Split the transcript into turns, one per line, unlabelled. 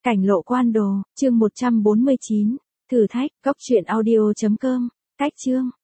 Cảnh lộ quan đồ, chương 149. Thử thách, góc truyện audio.com. Cách chương.